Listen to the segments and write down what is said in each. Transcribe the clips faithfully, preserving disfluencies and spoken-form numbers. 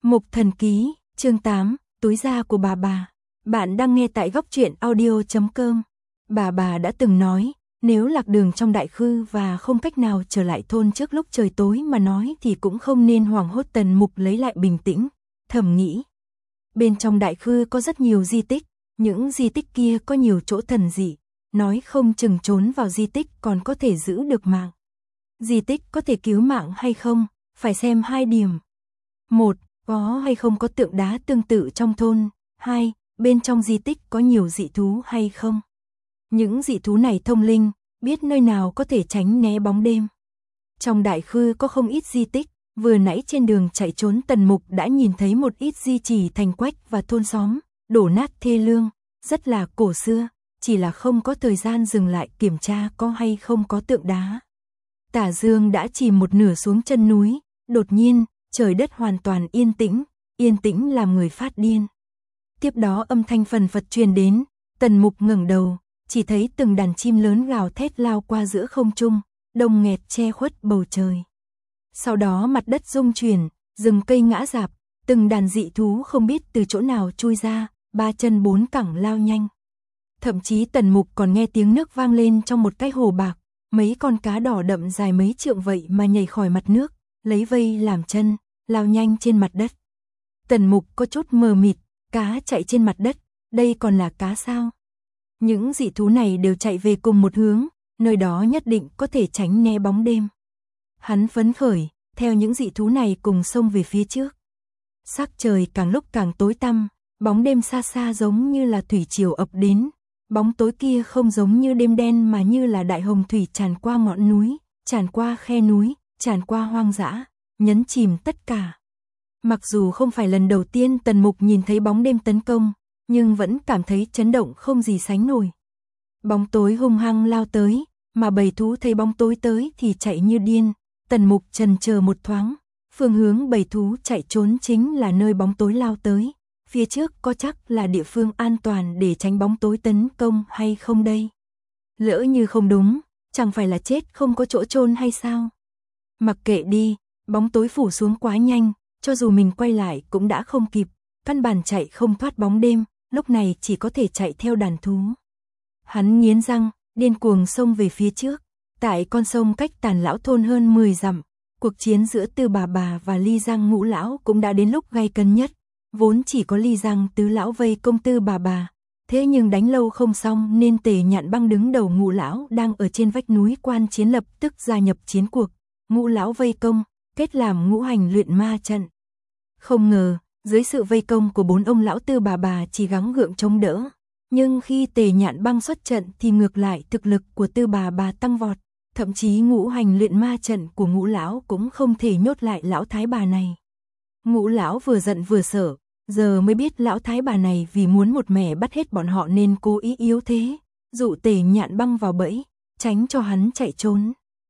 Mục Thần Ký, chương tám, túi da của bà bà. Bạn đang nghe tại góc truyện audio chấm com. Bà bà đã từng nói, nếu lạc đường trong đại khư và không cách nào trở lại thôn trước lúc trời tối mà nói thì cũng không nên hoảng hốt. Tần Mục lấy lại bình tĩnh, thầm nghĩ. Bên trong đại khư có rất nhiều di tích, những di tích kia có nhiều chỗ thần dị, nói không chừng trốn vào di tích còn có thể giữ được mạng. Di tích có thể cứu mạng hay không, phải xem hai điểm. Một, có hay không có tượng đá tương tự trong thôn. Hai, bên trong di tích có nhiều dị thú hay không. Những dị thú này thông linh, biết nơi nào có thể tránh né bóng đêm. Trong đại khư có không ít di tích, vừa nãy trên đường chạy trốn Tần Mục đã nhìn thấy một ít di chỉ thành quách và thôn xóm, đổ nát thê lương, rất là cổ xưa, chỉ là không có thời gian dừng lại kiểm tra có hay không có tượng đá. Tả Dương đã chìm một nửa xuống chân núi, đột nhiên, trời đất hoàn toàn yên tĩnh, yên tĩnh làm người phát điên. Tiếp đó âm thanh phần phật truyền đến, Tần Mục ngẩng đầu, chỉ thấy từng đàn chim lớn gào thét lao qua giữa không trung, đông nghẹt che khuất bầu trời. Sau đó mặt đất rung chuyển, rừng cây ngã rạp, từng đàn dị thú không biết từ chỗ nào chui ra, ba chân bốn cẳng lao nhanh. Thậm chí Tần Mục còn nghe tiếng nước vang lên trong một cái hồ bạc, mấy con cá đỏ đậm dài mấy trượng vậy mà nhảy khỏi mặt nước, lấy vây làm chân, lao nhanh trên mặt đất. Tần Mục có chút mờ mịt, cá chạy trên mặt đất, đây còn là cá sao? Những dị thú này đều chạy về cùng một hướng, nơi đó nhất định có thể tránh né bóng đêm. Hắn phấn khởi, theo những dị thú này cùng xông về phía trước. Sắc trời càng lúc càng tối tăm, bóng đêm xa xa giống như là thủy triều ập đến. Bóng tối kia không giống như đêm đen mà như là đại hồng thủy tràn qua ngọn núi, tràn qua khe núi, tràn qua hoang dã, nhấn chìm tất cả. Mặc dù không phải lần đầu tiên Tần Mục nhìn thấy bóng đêm tấn công, nhưng vẫn cảm thấy chấn động không gì sánh nổi. Bóng tối hung hăng lao tới, mà bầy thú thấy bóng tối tới thì chạy như điên. Tần Mục chần chờ một thoáng, phương hướng bầy thú chạy trốn chính là nơi bóng tối lao tới. Phía trước có chắc là địa phương an toàn để tránh bóng tối tấn công hay không đây? Lỡ như không đúng, chẳng phải là chết không có chỗ chôn hay sao? Mặc kệ đi, bóng tối phủ xuống quá nhanh, cho dù mình quay lại cũng đã không kịp, căn bản chạy không thoát bóng đêm, lúc này chỉ có thể chạy theo đàn thú. Hắn nghiến răng, điên cuồng xông về phía trước, tại con sông cách Tàn lão thôn hơn mười dặm, cuộc chiến giữa Tư bà bà và Ly Giang ngũ lão cũng đã đến lúc gay cấn nhất. Vốn chỉ có Ly Giang tứ lão vây công Tư bà bà, thế nhưng đánh lâu không xong nên Tề Nhạn Băng đứng đầu ngũ lão đang ở trên vách núi quan chiến lập tức gia nhập chiến cuộc. Ngũ lão vây công, kết làm ngũ hành luyện ma trận. Không ngờ, dưới sự vây công của bốn ông lão Tư bà bà chỉ gắng gượng chống đỡ, nhưng khi Tề Nhạn Băng xuất trận thì ngược lại thực lực của Tư bà bà tăng vọt, thậm chí ngũ hành luyện ma trận của ngũ lão cũng không thể nhốt lại lão thái bà này. Ngũ lão vừa giận vừa sợ, giờ mới biết lão thái bà này vì muốn một mẻ bắt hết bọn họ nên cố ý yếu thế, dụ Tề Nhạn Băng vào bẫy, tránh cho hắn chạy trốn.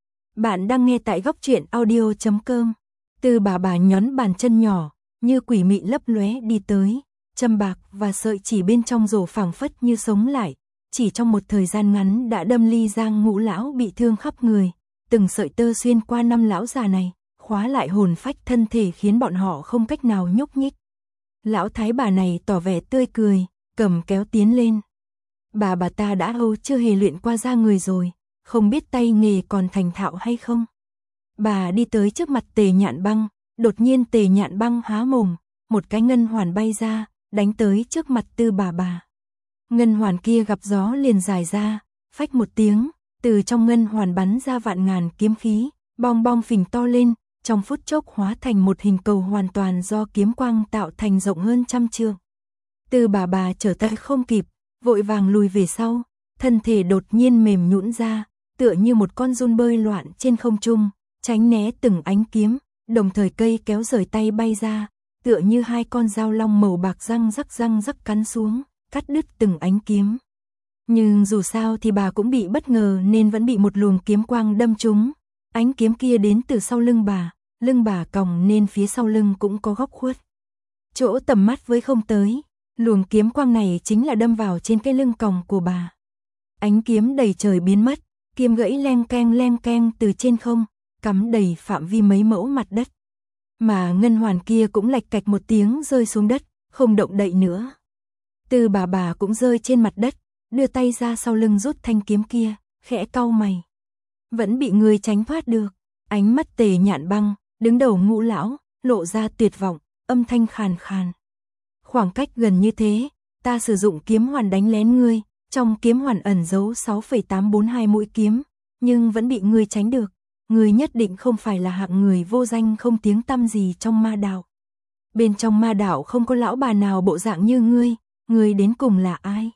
Bạn đang nghe tại góc truyện audio chấm com. Tư bà bà nhón bàn chân nhỏ, như quỷ mị lấp lóe đi tới, châm bạc và sợi chỉ bên trong rổ phảng phất như sống lại, chỉ trong một thời gian ngắn đã đâm Ly Giang ngũ lão bị thương khắp người, từng sợi tơ xuyên qua năm lão già này, khóa lại hồn phách thân thể khiến bọn họ không cách nào nhúc nhích. Lão thái bà này tỏ vẻ tươi cười, cầm kéo tiến lên. Bà bà ta đã lâu chưa hề luyện qua da người rồi, không biết tay nghề còn thành thạo hay không. Bà đi tới trước mặt Tề Nhạn Băng, đột nhiên Tề Nhạn Băng há mồm, một cái ngân hoàn bay ra, đánh tới trước mặt Tư bà bà. Ngân hoàn kia gặp gió liền dài ra, phách một tiếng, từ trong ngân hoàn bắn ra vạn ngàn kiếm khí, bong bong phình to lên, trong phút chốc hóa thành một hình cầu hoàn toàn do kiếm quang tạo thành rộng hơn trăm trượng. Tư bà bà trở tay không kịp, vội vàng lùi về sau, thân thể đột nhiên mềm nhũn ra, tựa như một con giun bơi loạn trên không trung, tránh né từng ánh kiếm, đồng thời cây kéo rời tay bay ra, tựa như hai con dao long màu bạc răng rắc răng rắc cắn xuống, cắt đứt từng ánh kiếm. Nhưng dù sao thì bà cũng bị bất ngờ nên vẫn bị một luồng kiếm quang đâm trúng. Ánh kiếm kia đến từ sau lưng bà, lưng bà còng nên phía sau lưng cũng có góc khuất. Chỗ tầm mắt với không tới, luồng kiếm quang này chính là đâm vào trên cái lưng còng của bà. Ánh kiếm đầy trời biến mất, kiếm gãy leng keng leng keng từ trên không, cắm đầy phạm vi mấy mẫu mặt đất. Mà ngân hoàn kia cũng lạch cạch một tiếng rơi xuống đất, không động đậy nữa. Từ bà bà cũng rơi trên mặt đất, đưa tay ra sau lưng rút thanh kiếm kia, khẽ cau mày. Vẫn bị người tránh thoát được. Ánh mắt Tề Nhạn Băng, đứng đầu Ngũ lão, lộ ra tuyệt vọng, âm thanh khàn khàn. Khoảng cách gần như thế, ta sử dụng kiếm hoàn đánh lén ngươi, trong kiếm hoàn ẩn giấu sáu phẩy tám bốn hai mũi kiếm, nhưng vẫn bị ngươi tránh được. Ngươi nhất định không phải là hạng người vô danh không tiếng tăm gì trong ma đạo. Bên trong ma đạo không có lão bà nào bộ dạng như ngươi, ngươi đến cùng là ai?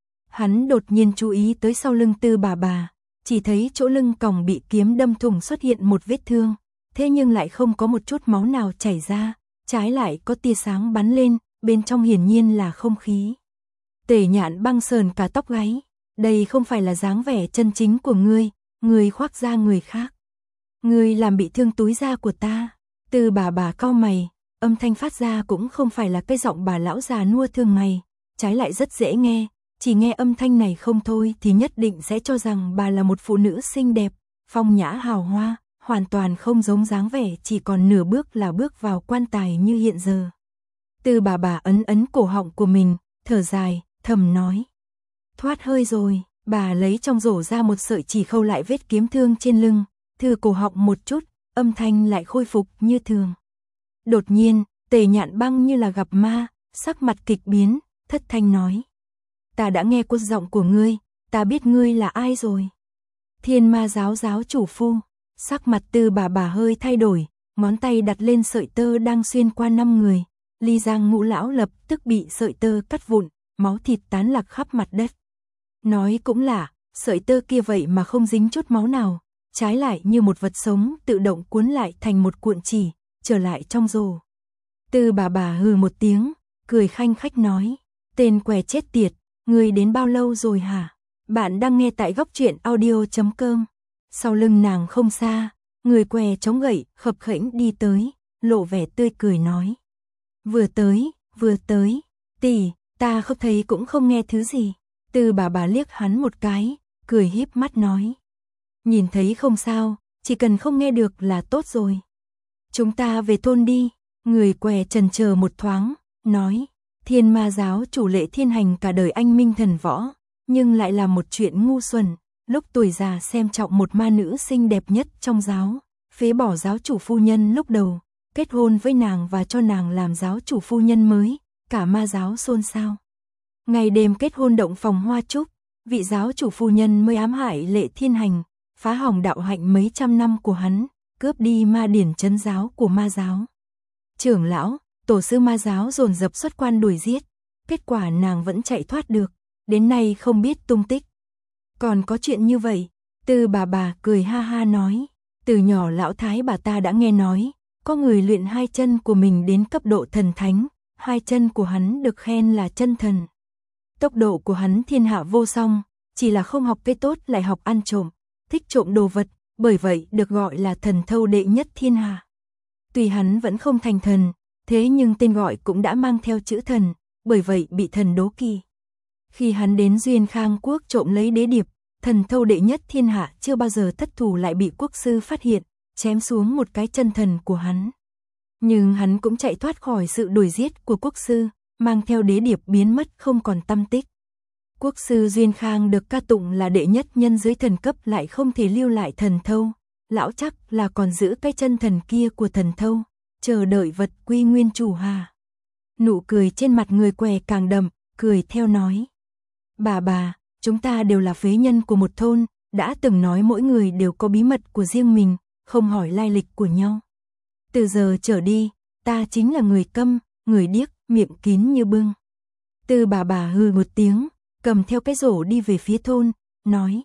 Hắn đột nhiên chú ý tới sau lưng Tư bà bà, chỉ thấy chỗ lưng còng bị kiếm đâm thủng xuất hiện một vết thương, thế nhưng lại không có một chút máu nào chảy ra, trái lại có tia sáng bắn lên, bên trong hiển nhiên là không khí. Tề Nhạn Băng sờn cả tóc gáy, đây không phải là dáng vẻ chân chính của ngươi, ngươi khoác da người khác. Ngươi làm bị thương túi da của ta. Tư bà bà cau mày, âm thanh phát ra cũng không phải là cái giọng bà lão già nua thường ngày, trái lại rất dễ nghe, chỉ nghe âm thanh này không thôi thì nhất định sẽ cho rằng bà là một phụ nữ xinh đẹp, phong nhã hào hoa, hoàn toàn không giống dáng vẻ chỉ còn nửa bước là bước vào quan tài như hiện giờ. Tư bà bà ấn ấn cổ họng của mình, thở dài, thầm nói. Thoát hơi rồi, bà lấy trong rổ ra một sợi chỉ khâu lại vết kiếm thương trên lưng, thử cổ họng một chút, âm thanh lại khôi phục như thường. Đột nhiên, Tề Nhạn Băng như là gặp ma, sắc mặt kịch biến, thất thanh nói. Ta đã nghe qua giọng của ngươi, ta biết ngươi là ai rồi. Thiên Ma giáo giáo chủ phu. Sắc mặt Tư bà bà hơi thay đổi, ngón tay đặt lên sợi tơ đang xuyên qua năm người. Ly Giang Ngũ lão lập tức bị sợi tơ cắt vụn, máu thịt tán lạc khắp mặt đất. Nói cũng lạ, sợi tơ kia vậy mà không dính chút máu nào, trái lại như một vật sống tự động cuốn lại thành một cuộn chỉ, trở lại trong rổ. Tư bà bà hừ một tiếng, cười khanh khách nói, tên què chết tiệt, ngươi đến bao lâu rồi hả? Bạn đang nghe tại góc truyện audio chấm com. Sau lưng nàng không xa, người què chống gậy, khập khểnh đi tới, lộ vẻ tươi cười nói. Vừa tới, vừa tới, tỷ, ta không thấy cũng không nghe thứ gì. Tư bà bà liếc hắn một cái, cười híp mắt nói. Nhìn thấy không sao, chỉ cần không nghe được là tốt rồi. Chúng ta về thôn đi. Người què chần chờ một thoáng, nói. Thiên Ma giáo chủ Lệ Thiên Hành cả đời anh minh thần võ, nhưng lại là một chuyện ngu xuẩn. Lúc tuổi già xem trọng một ma nữ xinh đẹp nhất trong giáo, phế bỏ giáo chủ phu nhân lúc đầu, kết hôn với nàng và cho nàng làm giáo chủ phu nhân mới, cả ma giáo xôn xao. Ngày đêm kết hôn động phòng hoa trúc, vị giáo chủ phu nhân mới ám hại Lệ Thiên Hành, phá hỏng đạo hạnh mấy trăm năm của hắn, cướp đi ma điển trấn giáo của ma giáo. Trưởng lão, tổ sư ma giáo dồn dập xuất quan đuổi giết, kết quả nàng vẫn chạy thoát được, đến nay không biết tung tích. Còn có chuyện như vậy, Tư bà bà cười ha ha nói, từ nhỏ lão thái bà ta đã nghe nói, có người luyện hai chân của mình đến cấp độ thần thánh, hai chân của hắn được khen là chân thần. Tốc độ của hắn thiên hạ vô song, chỉ là không học cái tốt lại học ăn trộm, thích trộm đồ vật, bởi vậy được gọi là thần thâu đệ nhất thiên hạ. Tuy hắn vẫn không thành thần, thế nhưng tên gọi cũng đã mang theo chữ thần, bởi vậy bị thần đố kỵ. Khi hắn đến Duyên Khang quốc trộm lấy đế điệp, thần thâu đệ nhất thiên hạ chưa bao giờ thất thủ lại bị quốc sư phát hiện, chém xuống một cái chân thần của hắn. Nhưng hắn cũng chạy thoát khỏi sự đuổi giết của quốc sư, mang theo đế điệp biến mất không còn tăm tích. Quốc sư Duyên Khang được ca tụng là đệ nhất nhân dưới thần cấp lại không thể lưu lại thần thâu, lão chắc là còn giữ cái chân thần kia của thần thâu, chờ đợi vật quy nguyên chủ hà. Nụ cười trên mặt người què càng đậm, cười theo nói. Bà bà, chúng ta đều là phế nhân của một thôn, đã từng nói mỗi người đều có bí mật của riêng mình, không hỏi lai lịch của nhau. Từ giờ trở đi, ta chính là người câm, người điếc, miệng kín như bưng. Tư bà bà hừ một tiếng, cầm theo cái rổ đi về phía thôn, nói.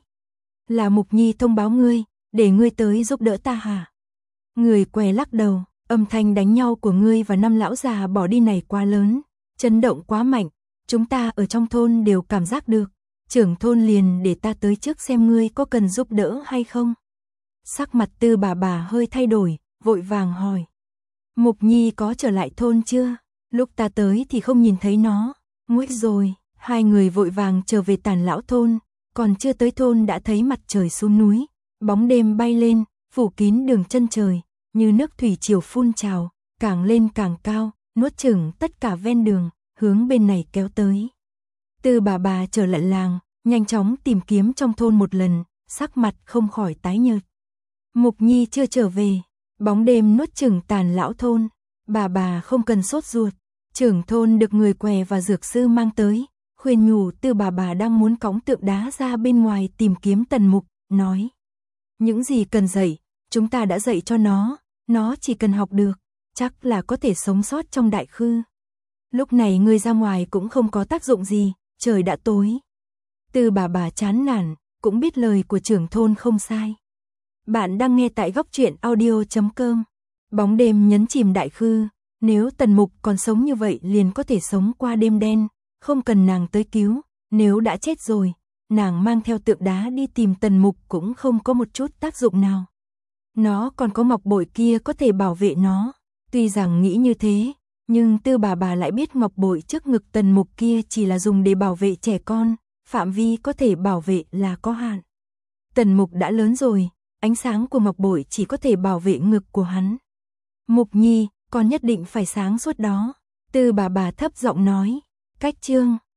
Là Mục Nhi thông báo ngươi, để ngươi tới giúp đỡ ta hả? Người què lắc đầu, âm thanh đánh nhau của ngươi và năm lão già bỏ đi này quá lớn, chấn động quá mạnh, chúng ta ở trong thôn đều cảm giác được. Trưởng thôn liền để ta tới trước xem ngươi có cần giúp đỡ hay không. Sắc mặt Tư bà bà hơi thay đổi, vội vàng hỏi. Mục Nhi có trở lại thôn chưa? Lúc ta tới thì không nhìn thấy nó. Nguy rồi, hai người vội vàng trở về Tản lão thôn, còn chưa tới thôn đã thấy mặt trời xuống núi, bóng đêm bay lên, phủ kín đường chân trời, như nước thủy triều phun trào, càng lên càng cao, nuốt chửng tất cả ven đường, hướng bên này kéo tới. Tư bà bà trở lại làng, nhanh chóng tìm kiếm trong thôn một lần, sắc mặt không khỏi tái nhợt. Mục Nhi chưa trở về, bóng đêm nuốt chửng tàn lão thôn, bà bà không cần sốt ruột. Trưởng thôn được người què và dược sư mang tới, khuyên nhủ Tư bà bà đang muốn cõng tượng đá ra bên ngoài tìm kiếm Tần Mục, nói: những gì cần dạy, chúng ta đã dạy cho nó, nó chỉ cần học được, chắc là có thể sống sót trong đại khư. Lúc này ngươi ra ngoài cũng không có tác dụng gì, trời đã tối. Tư bà bà chán nản, cũng biết lời của trưởng thôn không sai. Bạn đang nghe tại góc truyện audio chấm com. Bóng đêm nhấn chìm đại khư, nếu Tần Mục còn sống như vậy liền có thể sống qua đêm đen, không cần nàng tới cứu, nếu đã chết rồi, nàng mang theo tượng đá đi tìm Tần Mục cũng không có một chút tác dụng nào. Nó còn có ngọc bội kia có thể bảo vệ nó, tuy rằng nghĩ như thế, nhưng Tư bà bà lại biết ngọc bội trước ngực Tần Mục kia chỉ là dùng để bảo vệ trẻ con, phạm vi có thể bảo vệ là có hạn. Tần Mục đã lớn rồi, ánh sáng của ngọc bội chỉ có thể bảo vệ ngực của hắn. Mục Nhi, con nhất định phải sáng suốt đó. Tư bà bà thấp giọng nói. Cách chương